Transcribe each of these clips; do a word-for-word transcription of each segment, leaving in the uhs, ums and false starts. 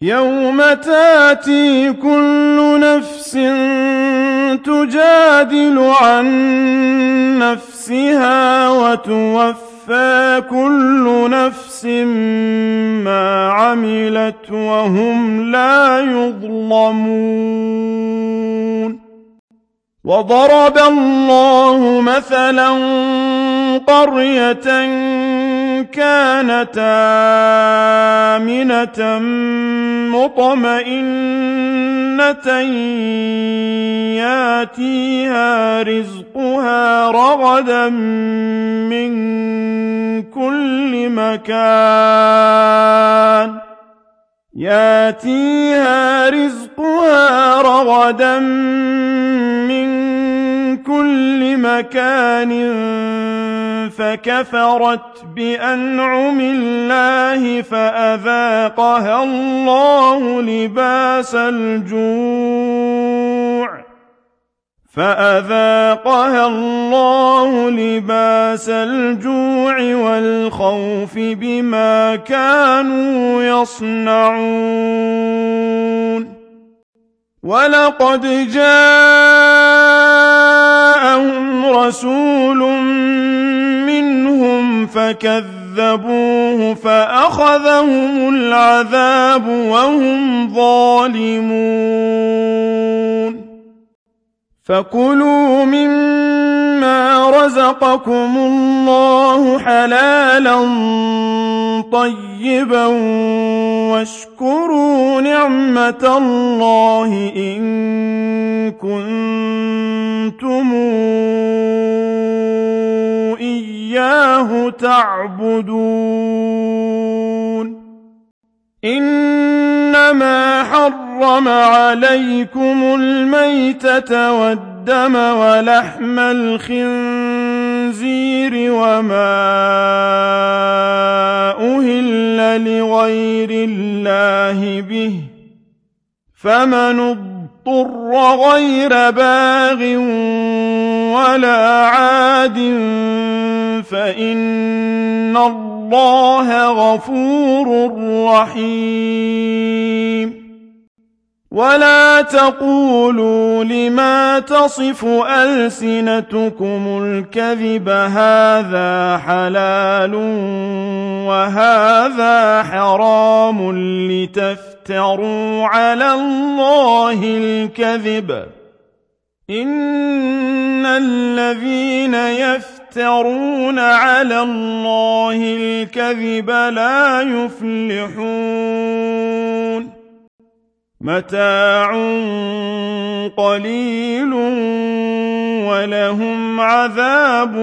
يوم تاتي كل نفس تجادل عن نفسها وتوفى كل نفس ما عملت وهم لا يظلمون. وضرب الله مثلا قرية كانت آمنة مطمئنة ياتيها رزقها رغدا من كل مكان ياتيها رزقها رغدا من كل مكان فكفرت بأنعم الله فأذاقها الله لباس الجوع فأذاقها الله لباس الجوع والخوف بما كانوا يصنعون. ولقد جاءهم رسول منهم فكذبوه فأخذهم العذاب وهم ظالمون. فكلوا مما رزقكم الله حلالا طيبا واشكروا نعمة الله إن كنتم إياه تعبدون. إنما حرم عليكم الميتة والدم ولحم الخنزير وما أهل لغير الله به فمن اضطر غير باغ ولا عاد فإن الله غفور رحيم. ولا تقولوا لما تصف ألسنتكم الكذب هذا حلال وهذا حرام لتفتروا على الله الكذب إن الذين يفترون على الله الكذب لا يفلحون. متاع قليل ولهم عذاب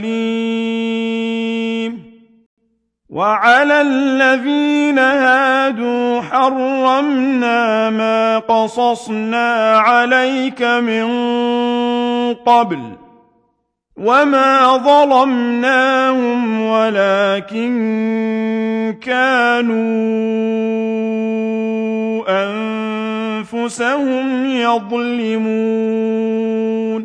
أليم. وعلى الذين هادوا حرمنا ما قصصنا عليك من قبل وما ظلمناهم ولكن كانوا أنفسهم يظلمون.